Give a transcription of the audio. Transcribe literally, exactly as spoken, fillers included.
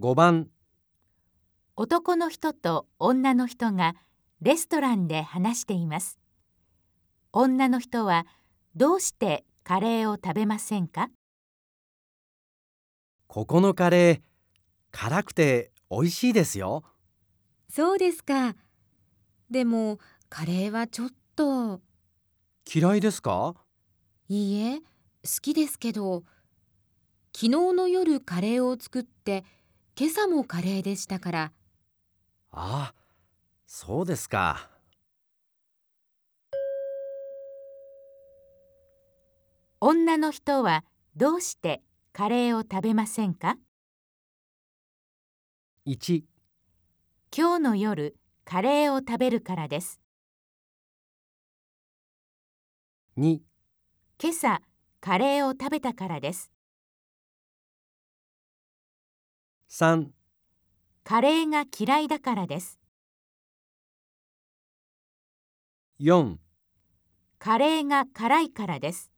ごばん、 男の人と女の人がレストランで話しています。女の人はどうしてカレーを食べませんか？ ここのカレー、辛くて美味しいですよ。 そうですか。でも、カレーはちょっと。 嫌いですか？ いいえ、好きですけど、昨日の夜カレーを作って、今朝もカレーでしたから。 ああ、そうですか。 女の人はどうしてカレーを食べませんか？ いち、 今日の夜カレーを食べるからです。 に、 今朝カレーを食べたからです。 さん、 カレーが嫌いだからです。 よん、 カレーが辛いからです。